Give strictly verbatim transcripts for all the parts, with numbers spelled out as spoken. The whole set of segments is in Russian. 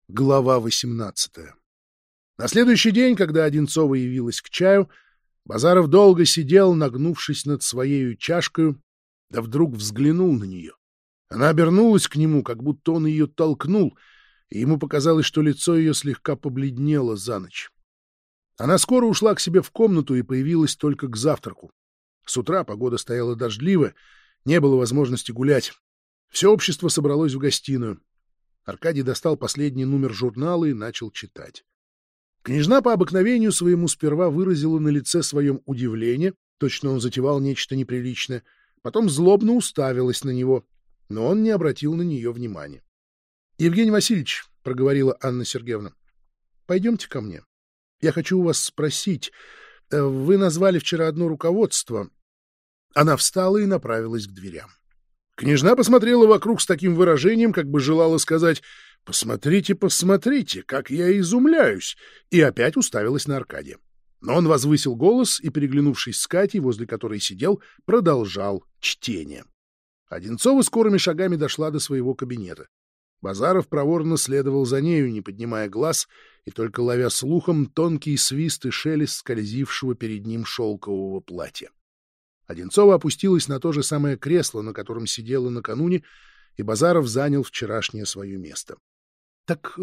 Глава восемнадцатая. На следующий день, когда Одинцова явилась к чаю, Базаров долго сидел, нагнувшись над своею чашкою, да вдруг взглянул на нее. Она обернулась к нему, как будто он ее толкнул, и ему показалось, что лицо ее слегка побледнело за ночь. Она скоро ушла к себе в комнату и появилась только к завтраку. С утра погода стояла дождливая, не было возможности гулять. Все общество собралось в гостиную. Аркадий достал последний номер журнала и начал читать. Княжна по обыкновению своему сперва выразила на лице своем удивление, точно он затевал нечто неприличное, потом злобно уставилась на него, но он не обратил на нее внимания. — Евгений Васильевич, — проговорила Анна Сергеевна, — пойдемте ко мне. Я хочу у вас спросить. Вы назвали вчера одно руководство. Она встала и направилась к дверям. Княжна посмотрела вокруг с таким выражением, как бы желала сказать: «Посмотрите, посмотрите, как я изумляюсь!» и опять уставилась на Аркадия. Но он возвысил голос и, переглянувшись с Катей, возле которой сидел, продолжал чтение. Одинцова скорыми шагами дошла до своего кабинета. Базаров проворно следовал за нею, не поднимая глаз, и только ловя слухом тонкий свист и шелест скользившего перед ним шелкового платья. Одинцова опустилась на то же самое кресло, на котором сидела накануне, и Базаров занял вчерашнее свое место. — Так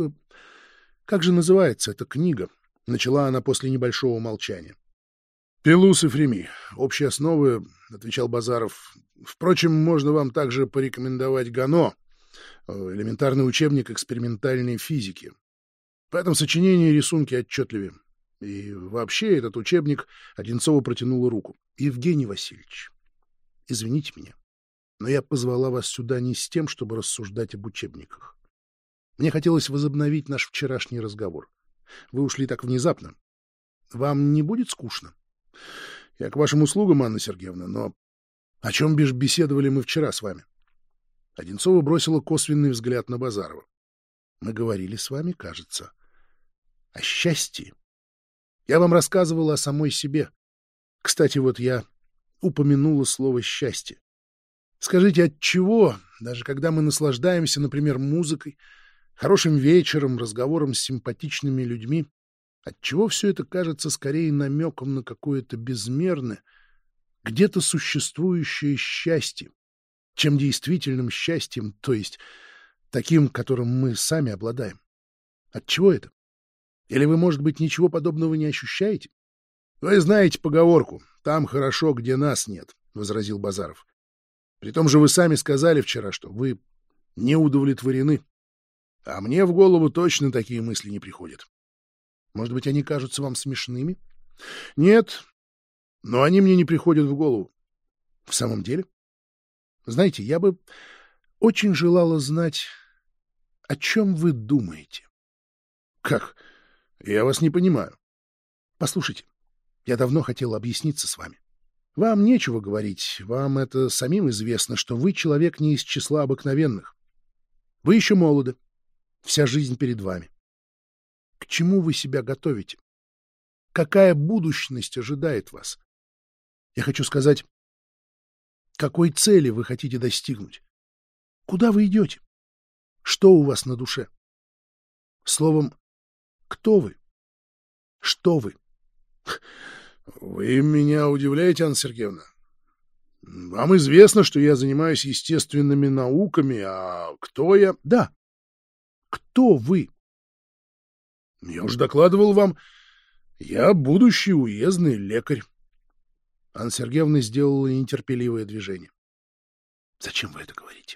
как же называется эта книга? — начала она после небольшого молчания. — «Пелус и Фреми. Общие основы», — отвечал Базаров. — Впрочем, можно вам также порекомендовать Гано, элементарный учебник экспериментальной физики. В этом сочинении рисунки отчетливее. И вообще этот учебник... Одинцова протянула руку. — Евгений Васильевич, извините меня, но я позвала вас сюда не с тем, чтобы рассуждать об учебниках. Мне хотелось возобновить наш вчерашний разговор. Вы ушли так внезапно. Вам не будет скучно? Я к вашим услугам, Анна Сергеевна, но о чем бишь беседовали мы вчера с вами? Одинцова бросила косвенный взгляд на Базарова. Мы говорили с вами, кажется, о счастье. Я вам рассказывала о самой себе. Кстати, вот я упомянула слово «счастье». Скажите, от чего, даже когда мы наслаждаемся, например, музыкой, хорошим вечером, разговором с симпатичными людьми, отчего все это кажется скорее намеком на какое-то безмерное, где-то существующее счастье, чем действительным счастьем, то есть таким, которым мы сами обладаем? Отчего это? Или вы, может быть, ничего подобного не ощущаете? — Вы знаете поговорку «там хорошо, где нас нет», — возразил Базаров. — Притом же вы сами сказали вчера, что вы не удовлетворены. А мне в голову точно такие мысли не приходят. Может быть, они кажутся вам смешными? — Нет, но они мне не приходят в голову. — В самом деле? Знаете, я бы очень желала знать, о чем вы думаете. — Как? Я вас не понимаю. — Послушайте, я давно хотел объясниться с вами. Вам нечего говорить, вам это самим известно, что вы человек не из числа обыкновенных. Вы еще молоды, вся жизнь перед вами. К чему вы себя готовите? Какая будущность ожидает вас? Я хочу сказать, какой цели вы хотите достигнуть? Куда вы идете? Что у вас на душе? Словом, кто вы? Что вы? — Вы меня удивляете, Анна Сергеевна. Вам известно, что я занимаюсь естественными науками, а кто я? — Да. Кто вы? — Я уже докладывал вам. Я будущий уездный лекарь. Анна Сергеевна сделала нетерпеливое движение. — Зачем вы это говорите?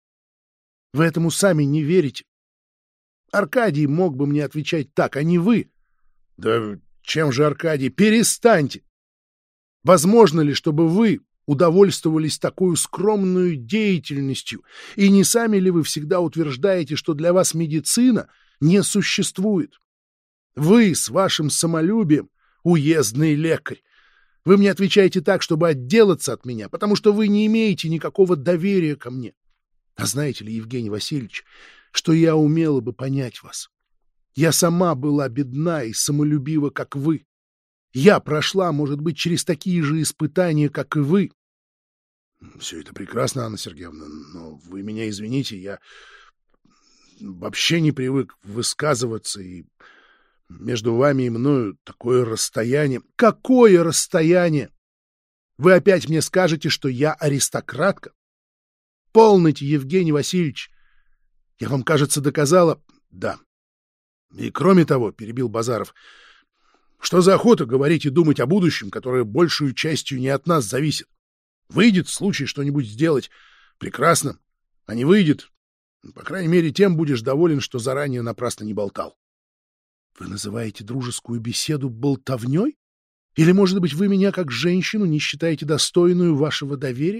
Вы этому сами не верите. Аркадий мог бы мне отвечать так, а не вы. — Да чем же, Аркадий? Перестаньте! Возможно ли, чтобы вы удовольствовались такой скромной деятельностью, и не сами ли вы всегда утверждаете, что для вас медицина не существует? Вы с вашим самолюбием уездный лекарь. Вы мне отвечаете так, чтобы отделаться от меня, потому что вы не имеете никакого доверия ко мне. А знаете ли, Евгений Васильевич, что я умела бы понять вас? Я сама была бедна и самолюбива, как вы. Я прошла, может быть, через такие же испытания, как и вы. — Все это прекрасно, Анна Сергеевна, но вы меня извините, я вообще не привык высказываться, и между вами и мною такое расстояние. Какое расстояние? Вы опять мне скажете, что я аристократка? Полноте, Евгений Васильевич. Я вам, кажется, доказала... Да. И кроме того, — перебил Базаров, — что за охота говорить и думать о будущем, которое большую частью не от нас зависит? Выйдет в случае что-нибудь сделать — прекрасно. А не выйдет, по крайней мере, тем будешь доволен, что заранее напрасно не болтал. Вы называете дружескую беседу болтовней? Или, может быть, вы меня как женщину не считаете достойную вашего доверия?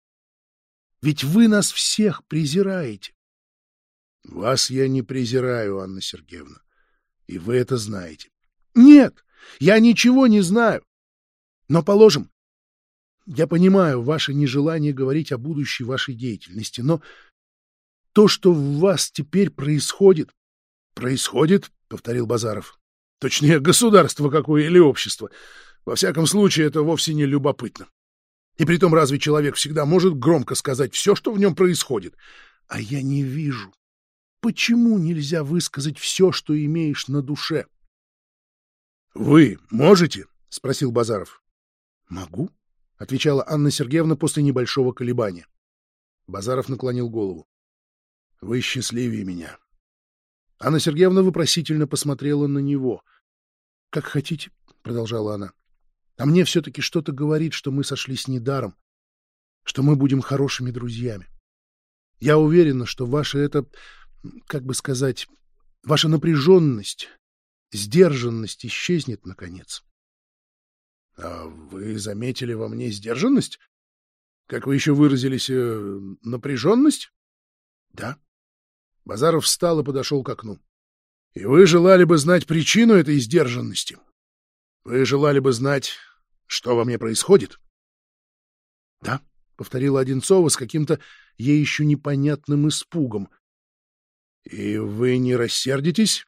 Ведь вы нас всех презираете. Вас я не презираю, Анна Сергеевна, и вы это знаете. Нет, я ничего не знаю. Но, положим, я понимаю ваше нежелание говорить о будущей вашей деятельности, но то, что в вас теперь происходит... Происходит, — повторил Базаров. Точнее, государство какое или общество. Во всяком случае, это вовсе не любопытно. И притом, разве человек всегда может громко сказать все, что в нем происходит? А я не вижу. Почему нельзя высказать все, что имеешь на душе? — Вы можете? — спросил Базаров. — Могу, — отвечала Анна Сергеевна после небольшого колебания. Базаров наклонил голову. — Вы счастливее меня. Анна Сергеевна вопросительно посмотрела на него. — Как хотите, — продолжала она. — А мне все-таки что-то говорит, что мы сошлись недаром, что мы будем хорошими друзьями. Я уверена, что ваша это, как бы сказать, ваша напряженность, сдержанность исчезнет наконец. — А вы заметили во мне сдержанность? Как вы еще выразились, э, напряженность? — Да. Базаров встал и подошел к окну. — И вы желали бы знать причину этой сдержанности? Вы желали бы знать, что во мне происходит? — Да, — повторила Одинцова с каким-то ей еще непонятным испугом. — И вы не рассердитесь?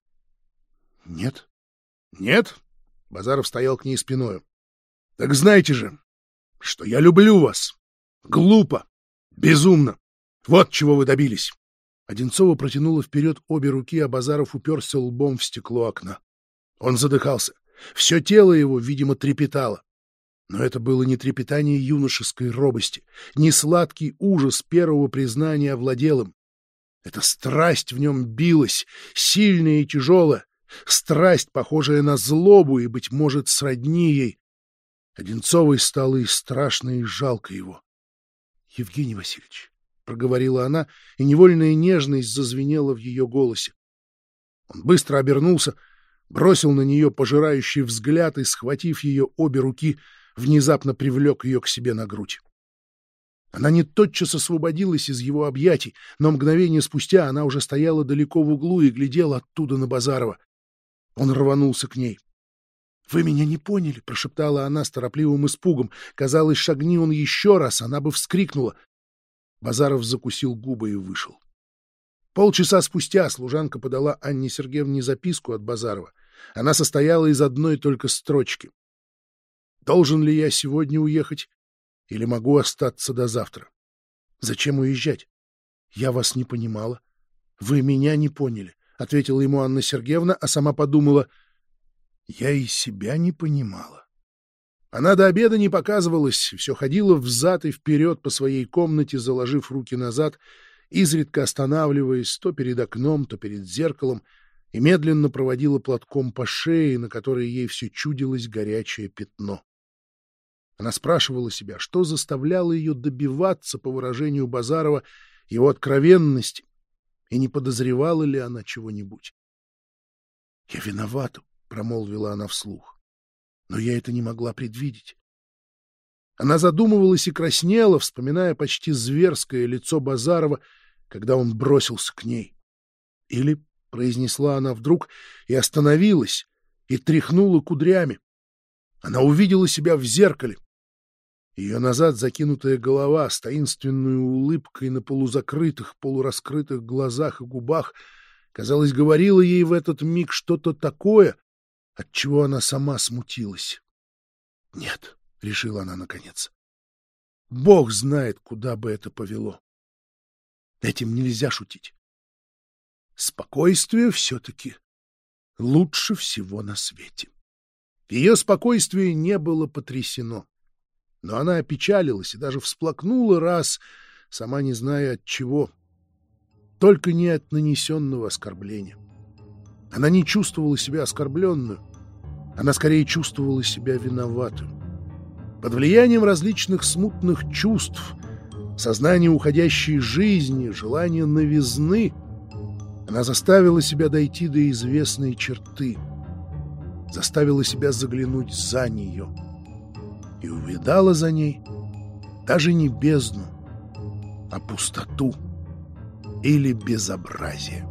— Нет. — Нет? Базаров стоял к ней спиною. — Так знаете же, что я люблю вас. Глупо, безумно. Вот чего вы добились. Одинцова протянула вперед обе руки, а Базаров уперся лбом в стекло окна. Он задыхался. Все тело его, видимо, трепетало. Но это было не трепетание юношеской робости, не сладкий ужас первого признания овладел им. Эта страсть в нем билась, сильная и тяжелая, страсть, похожая на злобу и, быть может, сродни ей. Одинцовой стало и страшно, и жалко его. — Евгений Васильевич, — проговорила она, и невольная нежность зазвенела в ее голосе. Он быстро обернулся, бросил на нее пожирающий взгляд и, схватив ее обе руки, внезапно привлек ее к себе на грудь. Она не тотчас освободилась из его объятий, но мгновение спустя она уже стояла далеко в углу и глядела оттуда на Базарова. Он рванулся к ней. — Вы меня не поняли, — прошептала она с торопливым испугом. Казалось, шагни он еще раз, она бы вскрикнула. Базаров закусил губы и вышел. Полчаса спустя служанка подала Анне Сергеевне записку от Базарова. Она состояла из одной только строчки. «Должен ли я сегодня уехать или могу остаться до завтра? Зачем уезжать? Я вас не понимала. Вы меня не поняли», — ответила ему Анна Сергеевна, а сама подумала: «Я и себя не понимала». Она до обеда не показывалась, все ходила взад и вперед по своей комнате, заложив руки назад, изредка останавливаясь то перед окном, то перед зеркалом, и медленно проводила платком по шее, на которой ей все чудилось горячее пятно. Она спрашивала себя, что заставляло ее добиваться, по выражению Базарова, его откровенности, и не подозревала ли она чего-нибудь. «Я виновата», — промолвила она вслух. Но я это не могла предвидеть. Она задумывалась и краснела, вспоминая почти зверское лицо Базарова, когда он бросился к ней. Или, — произнесла она вдруг, и остановилась, и тряхнула кудрями. Она увидела себя в зеркале. Ее назад закинутая голова с таинственной улыбкой на полузакрытых, полураскрытых глазах и губах, казалось, говорила ей в этот миг что-то такое, отчего она сама смутилась. «Нет», — решила она наконец, — «Бог знает, куда бы это повело. Этим нельзя шутить. спокойствие все-таки лучше всего на свете. Ее спокойствие не было потрясено, но она опечалилась и даже всплакнула раз, сама не зная от чего, только не от нанесенного оскорбления. Она не чувствовала себя оскорбленную, она скорее чувствовала себя виноватую. Под влиянием различных смутных чувств, сознания уходящей жизни, желания новизны, она заставила себя дойти до известной черты, заставила себя заглянуть за нее и увидала за ней даже не бездну, а пустоту или безобразие.